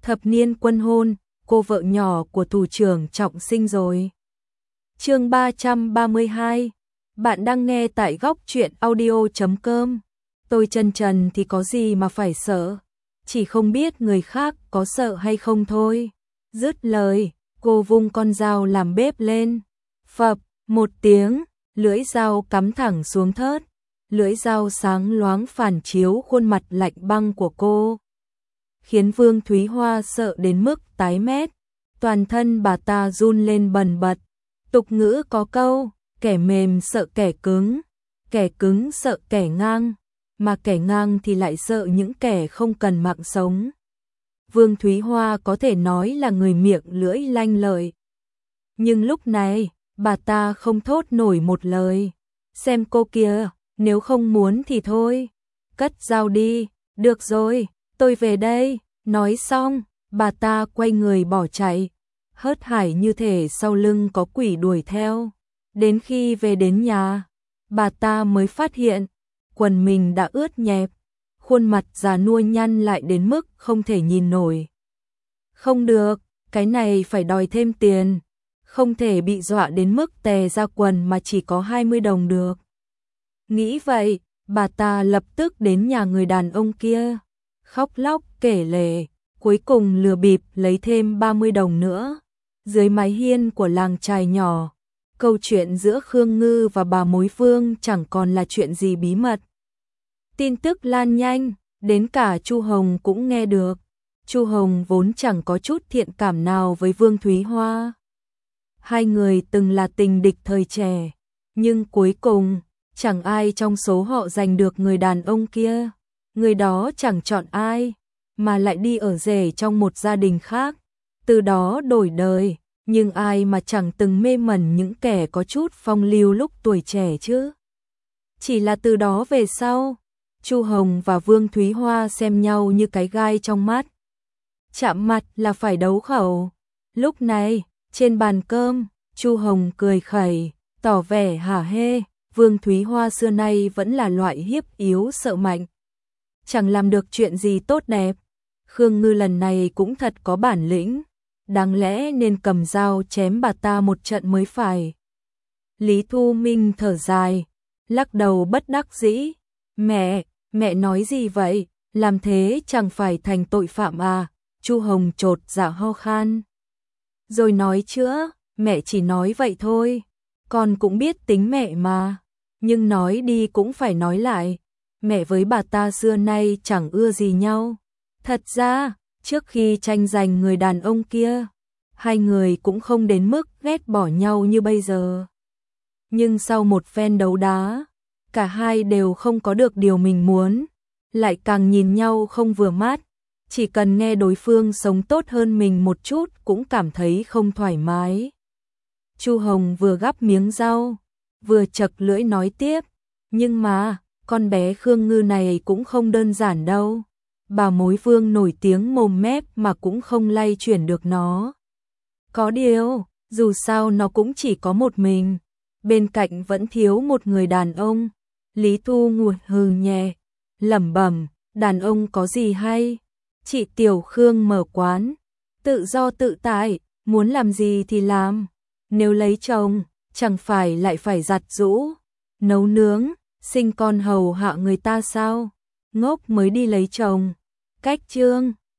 thập niên quân hôn, cô vợ nhỏ của thủ trưởng Trọng sinh rồi. Chương 332. Bạn đang nghe tại góc truyện audio.com. Tôi chân trần thì có gì mà phải sợ, chỉ không biết người khác có sợ hay không thôi. Dứt lời, cô vung con dao làm bếp lên. Phập, một tiếng, lưỡi dao cắm thẳng xuống thớt. Lưỡi dao sáng loáng phản chiếu khuôn mặt lạnh băng của cô, khiến Vương Thúy Hoa sợ đến mức tái mét. Toàn thân bà ta run lên bần bật. Tục ngữ có câu, kẻ mềm sợ kẻ cứng sợ kẻ ngang, mà kẻ ngang thì lại sợ những kẻ không cần mạng sống. Vương Thúy Hoa có thể nói là người miệng lưỡi lanh lợi. Nhưng lúc này, bà ta không thốt nổi một lời. Xem cô kia, nếu không muốn thì thôi, cất dao đi, được rồi, tôi về đây. Nói xong, bà ta quay người bỏ chạy, hớt hải như thể sau lưng có quỷ đuổi theo. Đến khi về đến nhà, bà ta mới phát hiện, quần mình đã ướt nhẹp, khuôn mặt già nua nhăn lại đến mức không thể nhìn nổi. Không được, cái này phải đòi thêm tiền, không thể bị dọa đến mức tè ra quần mà chỉ có 20 đồng được. Nghĩ vậy, bà ta lập tức đến nhà người đàn ông kia, khóc lóc kể lể, cuối cùng lừa bịp lấy thêm 30 đồng nữa. Dưới mái hiên của làng chài nhỏ, câu chuyện giữa Khương Ngư và bà Mối Vương chẳng còn là chuyện gì bí mật. Tin tức lan nhanh, đến cả Chu Hồng cũng nghe được. Chu Hồng vốn chẳng có chút thiện cảm nào với Vương Thúy Hoa. Hai người từng là tình địch thời trẻ, nhưng cuối cùng, chẳng ai trong số họ giành được người đàn ông kia. Người đó chẳng chọn ai, mà lại đi ở rể trong một gia đình khác, từ đó đổi đời. Nhưng ai mà chẳng từng mê mẩn những kẻ có chút phong lưu lúc tuổi trẻ chứ. Chỉ là từ đó về sau, Chu Hồng và Vương Thúy Hoa xem nhau như cái gai trong mắt. Chạm mặt là phải đấu khẩu. Lúc này, trên bàn cơm, Chu Hồng cười khẩy, tỏ vẻ hả hê. Vương Thúy Hoa xưa nay vẫn là loại hiếp yếu sợ mạnh, chẳng làm được chuyện gì tốt đẹp. Khương Ngư lần này cũng thật có bản lĩnh, đáng lẽ nên cầm dao chém bà ta một trận mới phải. Lý Thu Minh thở dài, lắc đầu bất đắc dĩ. Mẹ nói gì vậy, làm thế chẳng phải thành tội phạm à? Chu Hồng chột dạ ho khan. Rồi nói chữa, mẹ chỉ nói vậy thôi, con cũng biết tính mẹ mà. Nhưng nói đi cũng phải nói lại, mẹ với bà ta xưa nay chẳng ưa gì nhau. Thật ra, trước khi tranh giành người đàn ông kia, hai người cũng không đến mức ghét bỏ nhau như bây giờ. Nhưng sau một phen đấu đá, cả hai đều không có được điều mình muốn, lại càng nhìn nhau không vừa mắt. Chỉ cần nghe đối phương sống tốt hơn mình một chút cũng cảm thấy không thoải mái. Chu Hồng vừa gắp miếng rau, vừa chật lưỡi nói tiếp, nhưng mà, con bé Khương Ngư này cũng không đơn giản đâu. Bà Mối Vương nổi tiếng mồm mép mà cũng không lay chuyển được nó. Có điều, dù sao nó cũng chỉ có một mình, bên cạnh vẫn thiếu một người đàn ông. Lý Thu Ngụt hừ nhẹ, lẩm bẩm, đàn ông có gì hay? Chị Tiểu Khương mở quán, tự do tự tại, muốn làm gì thì làm. Nếu lấy chồng, chẳng phải lại phải giặt giũ, nấu nướng, sinh con hầu hạ người ta sao? Ngốc mới đi lấy chồng. Cách chương